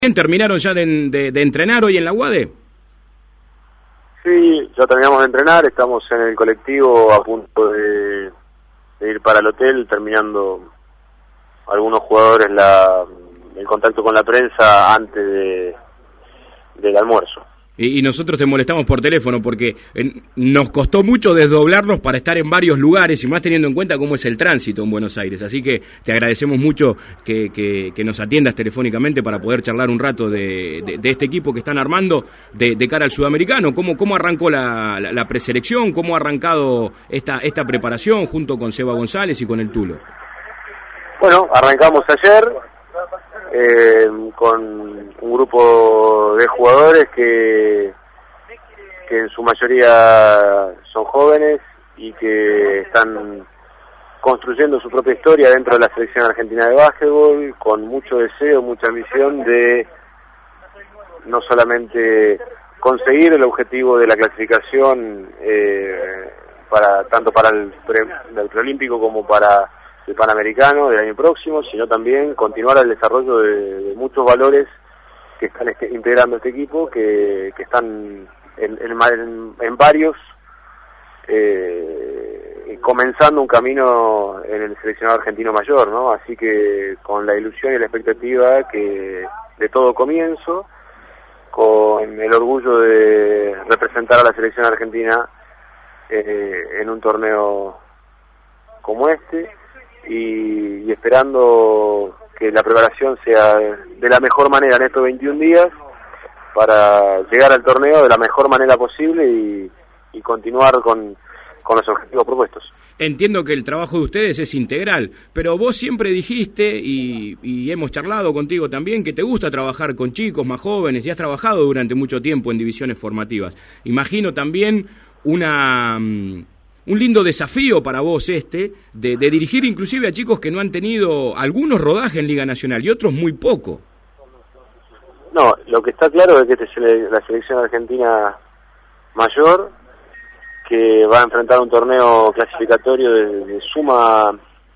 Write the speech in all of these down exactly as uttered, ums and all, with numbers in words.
¿Terminaron ya de, de, de entrenar hoy en la U A D E? Sí, ya terminamos de entrenar, estamos en el colectivo a punto de, de ir para el hotel, terminando algunos jugadores la, el contacto con la prensa antes de, del almuerzo. Y, y nosotros te molestamos por teléfono porque eh, nos costó mucho desdoblarnos para estar en varios lugares y más teniendo en cuenta cómo es el tránsito en Buenos Aires. Así que te agradecemos mucho que, que, que nos atiendas telefónicamente para poder charlar un rato de, de, de este equipo que están armando de, de cara al sudamericano. ¿Cómo, cómo arrancó la, la, la preselección? ¿Cómo ha arrancado esta, esta preparación junto con Seba González y con el Tulo? Bueno, arrancamos ayer eh, con un grupo de jugadores que, que en su mayoría son jóvenes y que están construyendo su propia historia dentro de la selección argentina de básquetbol, con mucho deseo, mucha ambición de no solamente conseguir el objetivo de la clasificación eh, para tanto para el, pre, el preolímpico como para el Panamericano del año próximo, sino también continuar el desarrollo de, de muchos valores que están este, integrando este equipo, que, que están en, en, en varios, eh, comenzando un camino en el seleccionado argentino mayor, ¿no? Así que con la ilusión y la expectativa que de todo comienzo, con el orgullo de representar a la selección argentina eh, en un torneo como este, y, y esperando que la preparación sea de la mejor manera en estos veintiún días para llegar al torneo de la mejor manera posible y, y continuar con, con los objetivos propuestos. Entiendo que el trabajo de ustedes es integral, pero vos siempre dijiste, y, y hemos charlado contigo también, que te gusta trabajar con chicos más jóvenes y has trabajado durante mucho tiempo en divisiones formativas. Imagino también una... un lindo desafío para vos este, de, de dirigir inclusive a chicos que no han tenido algunos rodajes en Liga Nacional y otros muy poco. No, lo que está claro es que esta es la selección argentina mayor, que va a enfrentar un torneo clasificatorio de, de suma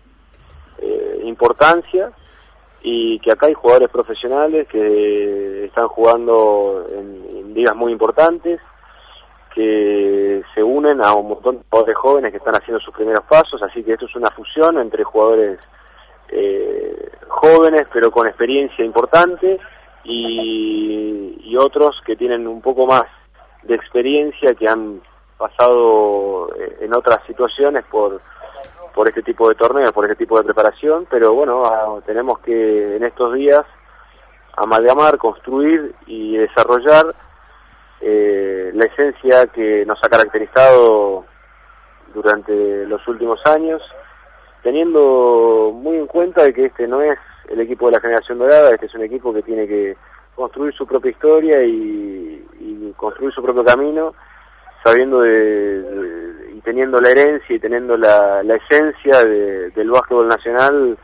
eh, importancia, y que acá hay jugadores profesionales que están jugando en, en ligas muy importantes, que se unen a un montón de jugadores jóvenes que están haciendo sus primeros pasos, así que esto es una fusión entre jugadores eh, jóvenes pero con experiencia importante y, y otros que tienen un poco más de experiencia, que han pasado en otras situaciones por por este tipo de torneos, por este tipo de preparación, pero bueno, tenemos que en estos días amalgamar, construir y desarrollar Eh, la esencia que nos ha caracterizado durante los últimos años, teniendo muy en cuenta de que este no es el equipo de la generación dorada, este es un equipo que tiene que construir su propia historia y, y construir su propio camino, sabiendo de, de, y teniendo la herencia y teniendo la, la esencia de, del básquetbol nacional,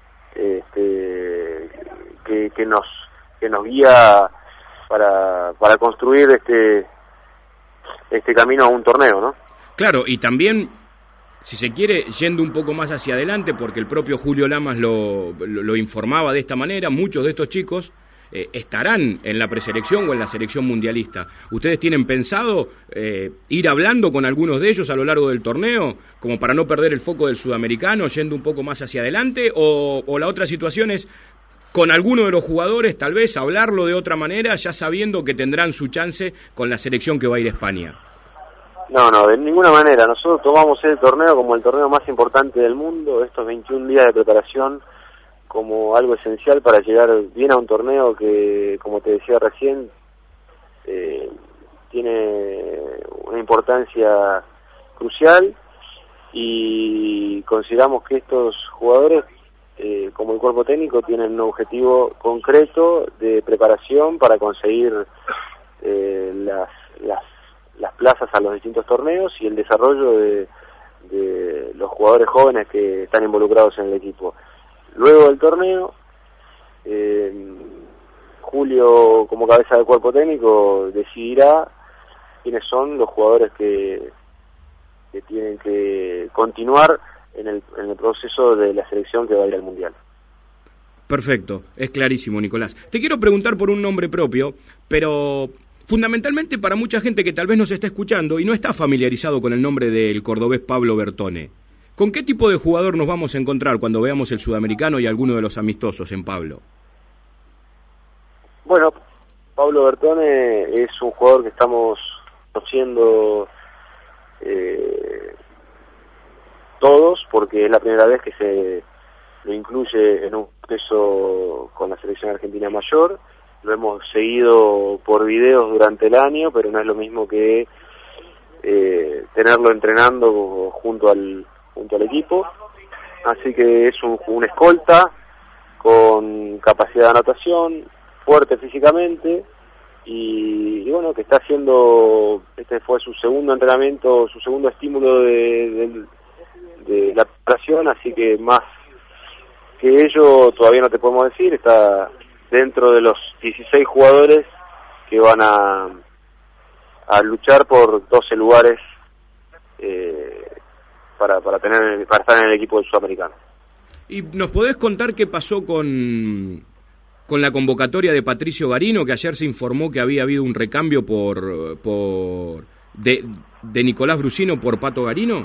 este, que, que nos que nos guía para para construir este este camino a un torneo, ¿no? Claro, y también, si se quiere, yendo un poco más hacia adelante, porque el propio Julio Lamas lo, lo, lo informaba de esta manera, muchos de estos chicos eh, estarán en la preselección o en la selección mundialista. ¿Ustedes tienen pensado eh, ir hablando con algunos de ellos a lo largo del torneo, como para no perder el foco del sudamericano, yendo un poco más hacia adelante? O, o la otra situación es con alguno de los jugadores, tal vez, hablarlo de otra manera, ya sabiendo que tendrán su chance con la selección que va a ir a España? No, no, de ninguna manera. Nosotros tomamos el torneo como el torneo más importante del mundo, estos veintiún días de preparación, como algo esencial para llegar bien a un torneo que, como te decía recién, eh, tiene una importancia crucial, y consideramos que estos jugadores, Eh, como el cuerpo técnico, tienen un objetivo concreto de preparación para conseguir eh, las, las, las plazas a los distintos torneos y el desarrollo de, de los jugadores jóvenes que están involucrados en el equipo. Luego del torneo, eh, Julio, como cabeza del cuerpo técnico, decidirá quiénes son los jugadores que, que tienen que continuar en el, en el proceso de la selección que va a ir al Mundial. Perfecto, es clarísimo, Nicolás. Te quiero preguntar por un nombre propio, pero fundamentalmente para mucha gente que tal vez nos está escuchando y no está familiarizado con el nombre del cordobés Pablo Bertone. ¿Con qué tipo de jugador nos vamos a encontrar cuando veamos el Sudamericano y alguno de los amistosos en Pablo? Bueno, Pablo Bertone es un jugador que estamos conociendo eh, todos, porque es la primera vez que se lo incluye en un proceso con la selección argentina mayor. Lo hemos seguido por videos durante el año, pero no es lo mismo que eh, tenerlo entrenando junto al junto al equipo. Así que es un, un escolta con capacidad de anotación, fuerte físicamente, y, y bueno, que está haciendo, este fue su segundo entrenamiento, su segundo estímulo de, de, de la preparación, así que más que ello todavía no te podemos decir. Está dentro de los dieciséis jugadores que van a, a luchar por doce lugares eh, para, para, tener, para estar en el equipo del Sudamericano. ¿Y nos podés contar qué pasó con, con la convocatoria de Patricio Garino, que ayer se informó que había habido un recambio por, por de, de Nicolás Brusino por Pato Garino?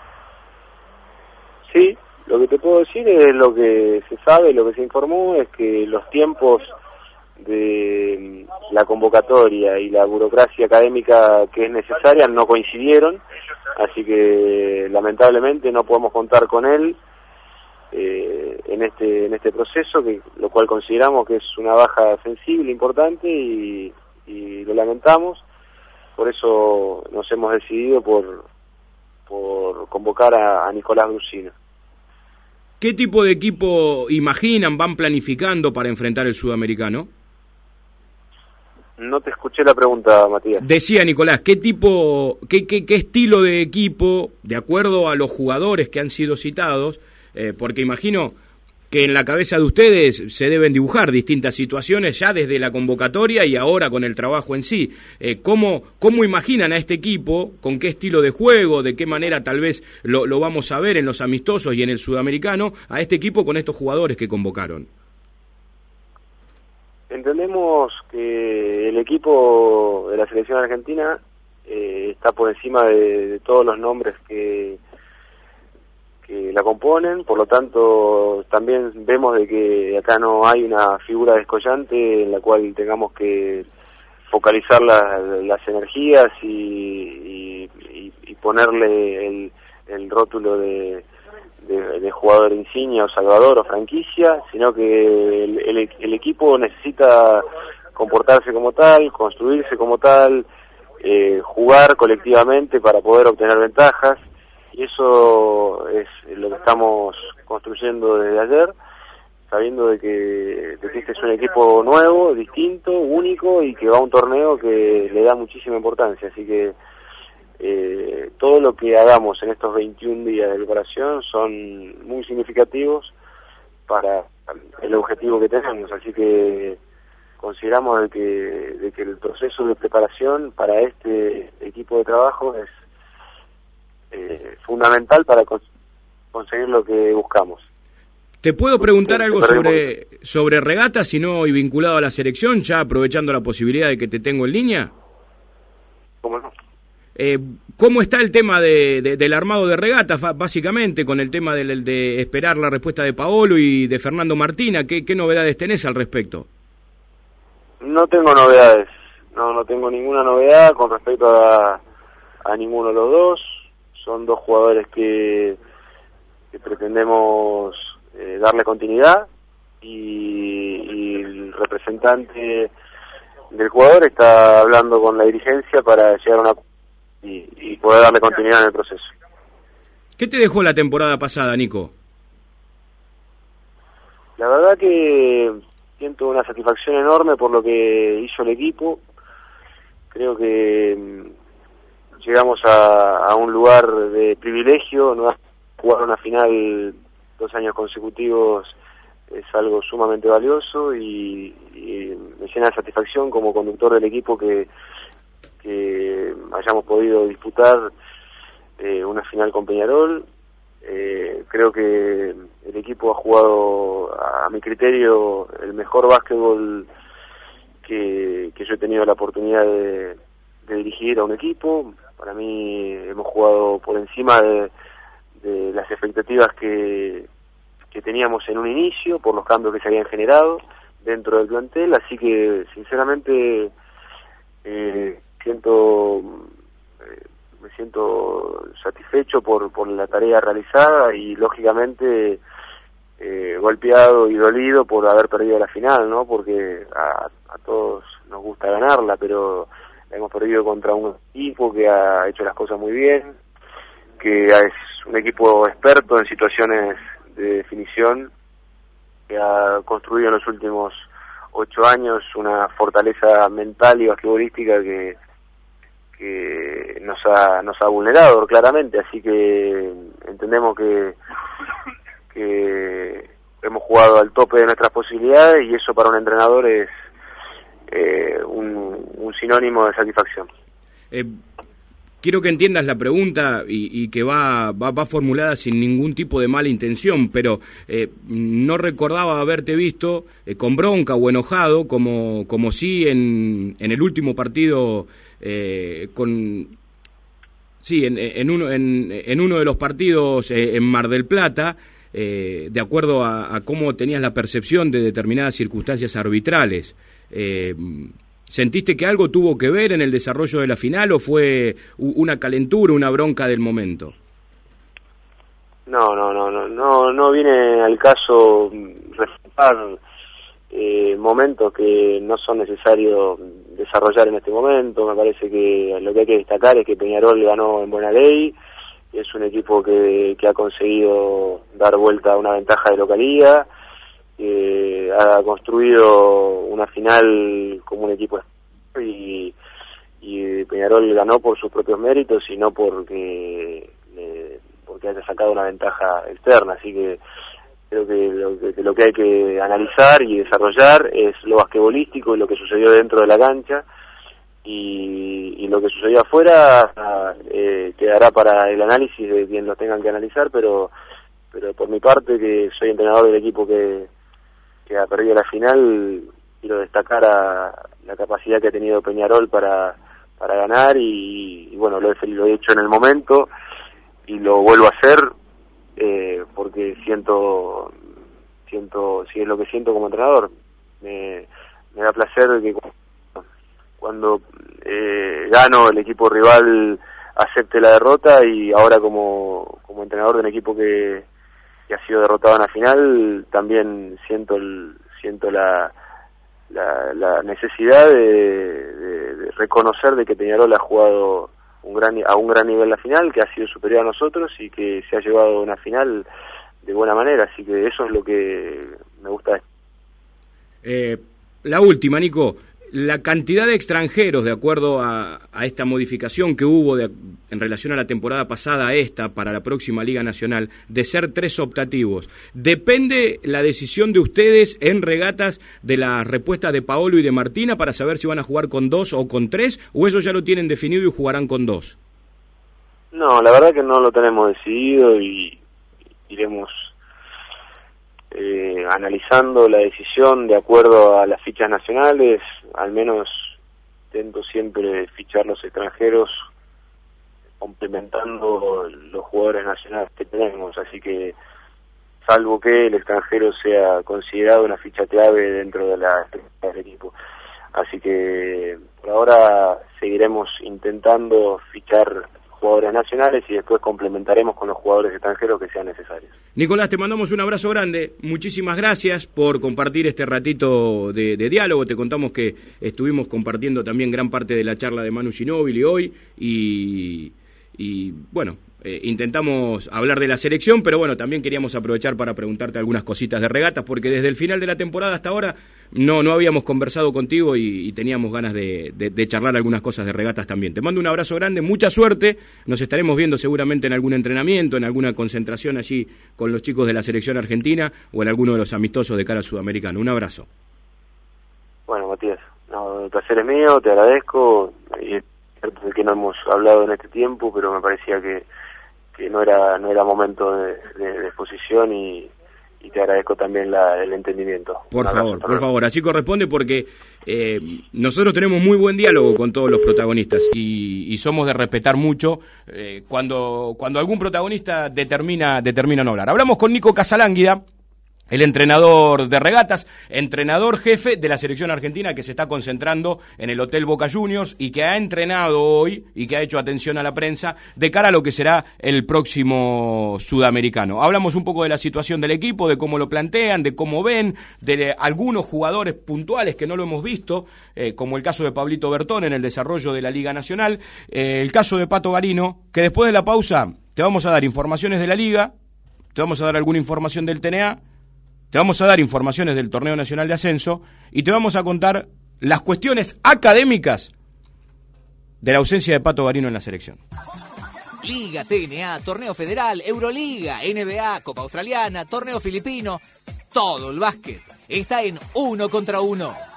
Sí. Lo que te puedo decir es lo que se sabe, lo que se informó, es que los tiempos de la convocatoria y la burocracia académica que es necesaria no coincidieron, así que lamentablemente no podemos contar con él eh, en este en este proceso, que lo cual consideramos que es una baja sensible, importante, y, y lo lamentamos. Por eso nos hemos decidido por, por convocar a, a Nicolás Brusino. ¿Qué tipo de equipo imaginan, van planificando para enfrentar el Sudamericano? No te escuché la pregunta, Matías. Decía Nicolás, ¿qué tipo, qué, qué, qué estilo de equipo, de acuerdo a los jugadores que han sido citados? Eh, porque imagino que en la cabeza de ustedes se deben dibujar distintas situaciones ya desde la convocatoria y ahora con el trabajo en sí. Eh, ¿cómo, ¿Cómo imaginan a este equipo? ¿Con qué estilo de juego? ¿De qué manera tal vez lo, lo vamos a ver en los amistosos y en el Sudamericano? A este equipo con estos jugadores que convocaron. Entendemos que el equipo de la selección argentina eh, está por encima de, de todos los nombres que... que la componen, por lo tanto también vemos de que acá no hay una figura descollante en la cual tengamos que focalizar la, las energías y, y, y ponerle el, el rótulo de, de, de jugador insignia o salvador o franquicia, sino que el, el, el equipo necesita comportarse como tal, construirse como tal, eh, jugar colectivamente para poder obtener ventajas. Y eso es lo que estamos construyendo desde ayer, sabiendo de que, de que este es un equipo nuevo, distinto, único, y que va a un torneo que le da muchísima importancia. Así que eh, todo lo que hagamos en estos veintiún días de preparación son muy significativos para el objetivo que tenemos. Así que consideramos de que, de que el proceso de preparación para este equipo de trabajo es Eh, fundamental para cons conseguir lo que buscamos. ¿Te puedo preguntar algo sobre, sobre regatas, si no, y vinculado a la selección, ya aprovechando la posibilidad de que te tengo en línea? ¿Cómo no? Eh, ¿Cómo está el tema de, de, del armado de regatas, básicamente, con el tema de, de esperar la respuesta de Paolo y de Fernando Martina? ¿Qué, qué novedades tenés al respecto? No tengo novedades, no, no tengo ninguna novedad con respecto a, a ninguno de los dos. Son dos jugadores que, que pretendemos eh, darle continuidad y, y el representante del jugador está hablando con la dirigencia para llegar a una y, y poder darle continuidad en el proceso. ¿Qué te dejó la temporada pasada, Nico? La verdad que siento una satisfacción enorme por lo que hizo el equipo. Creo que llegamos a, a un lugar de privilegio, ¿no? Jugar una final dos años consecutivos es algo sumamente valioso y, y me llena de satisfacción como conductor del equipo que, que hayamos podido disputar eh, una final con Peñarol. Eh, creo que el equipo ha jugado, a mi criterio, el mejor básquetbol que, que yo he tenido la oportunidad de, de dirigir a un equipo. Para mí hemos jugado por encima de, de las expectativas que, que teníamos en un inicio, por los cambios que se habían generado dentro del plantel, así que sinceramente eh, siento... Eh, me siento satisfecho por, por la tarea realizada y lógicamente eh, golpeado y dolido por haber perdido la final, ¿no? Porque a, a todos nos gusta ganarla, pero hemos perdido contra un equipo que ha hecho las cosas muy bien, que es un equipo experto en situaciones de definición, que ha construido en los últimos ocho años una fortaleza mental y basquetbolística que que nos ha nos ha vulnerado claramente, así que entendemos que que hemos jugado al tope de nuestras posibilidades y eso para un entrenador es eh, un, un sinónimo de satisfacción. Eh, quiero que entiendas la pregunta y, y que va, va va formulada sin ningún tipo de mala intención, pero eh, no recordaba haberte visto eh, con bronca o enojado como como sí en en el último partido. Eh, con sí en, en uno en, en uno de los partidos eh, en Mar del Plata, eh, de acuerdo a, a cómo tenías la percepción de determinadas circunstancias arbitrales. Eh, ¿Sentiste que algo tuvo que ver en el desarrollo de la final o fue una calentura, una bronca del momento? No, no, no, no, no, no viene al caso refutar eh, momentos que no son necesarios desarrollar en este momento. Me parece que lo que hay que destacar es que Peñarol ganó en buena ley, es un equipo que, que ha conseguido dar vuelta a una ventaja de localía, que ha construido una final como un equipo y, y Peñarol ganó por sus propios méritos y no porque eh, porque haya sacado una ventaja externa, así que creo que lo, que lo que hay que analizar y desarrollar es lo basquetbolístico y lo que sucedió dentro de la cancha, y, y lo que sucedió afuera eh, quedará para el análisis de quien lo tengan que analizar, pero pero por mi parte, que soy entrenador del equipo que, que ha perdido la final, quiero destacar a la capacidad que ha tenido Peñarol para, para ganar y, y bueno, lo he, lo he hecho en el momento y lo vuelvo a hacer eh, porque siento, siento, si es lo que siento como entrenador. Me, me da placer que cuando eh, gano el equipo rival acepte la derrota, y ahora como, como entrenador de un equipo que, que ha sido derrotado en la final, también siento el, siento la, la, la necesidad de, de, de reconocer de que Peñarol ha jugado un gran, a un gran nivel la final, que ha sido superior a nosotros y que se ha llevado a una final de buena manera, así que eso es lo que me gusta. Eh, la última, Nico. La cantidad de extranjeros, de acuerdo a, a esta modificación que hubo de, en relación a la temporada pasada a esta, para la próxima Liga Nacional, de ser tres optativos, ¿depende la decisión de ustedes en regatas de la respuesta de Paolo y de Martina para saber si van a jugar con dos o con tres, o eso ya lo tienen definido y jugarán con dos? No, la verdad que no lo tenemos decidido y iremos Eh, analizando la decisión de acuerdo a las fichas nacionales. Al menos intento siempre fichar los extranjeros complementando los jugadores nacionales que tenemos, así que salvo que el extranjero sea considerado una ficha clave dentro de la estructura del equipo. Así que por ahora seguiremos intentando fichar jugadores nacionales y después complementaremos con los jugadores extranjeros que sean necesarios. Nicolás, te mandamos un abrazo grande, muchísimas gracias por compartir este ratito de, de diálogo. Te contamos que estuvimos compartiendo también gran parte de la charla de Manu Ginóbili hoy y, y bueno, eh, intentamos hablar de la selección, pero bueno, también queríamos aprovechar para preguntarte algunas cositas de regatas, porque desde el final de la temporada hasta ahora no no habíamos conversado contigo y, y teníamos ganas de, de, de charlar algunas cosas de regatas también. Te mando un abrazo grande, mucha suerte, nos estaremos viendo seguramente en algún entrenamiento, en alguna concentración allí con los chicos de la selección argentina o en alguno de los amistosos de cara al sudamericano. Un abrazo. Bueno, Matías, no, el placer es mío, te agradezco, y es cierto que no hemos hablado en este tiempo, pero me parecía que que no era no era momento de, de, de exposición y, y te agradezco también la, el entendimiento. Por favor, por favor, así corresponde porque eh, nosotros tenemos muy buen diálogo con todos los protagonistas y, y somos de respetar mucho eh, cuando cuando algún protagonista determina determina no hablar. Hablamos con Nico Casalánguida, el entrenador de regatas, entrenador jefe de la selección argentina que se está concentrando en el Hotel Boca Juniors y que ha entrenado hoy y que ha hecho atención a la prensa de cara a lo que será el próximo sudamericano. Hablamos un poco de la situación del equipo, de cómo lo plantean, de cómo ven, de algunos jugadores puntuales que no lo hemos visto, eh, como el caso de Pablito Bertón en el desarrollo de la Liga Nacional, eh, el caso de Pato Garino, que después de la pausa te vamos a dar informaciones de la Liga, te vamos a dar alguna información del T N A, te vamos a dar informaciones del Torneo Nacional de Ascenso y te vamos a contar las cuestiones académicas de la ausencia de Pato Garino en la selección. Liga, T N A, Torneo Federal, Euroliga, N B A, Copa Australiana, Torneo Filipino. Todo el básquet está en Uno contra Uno.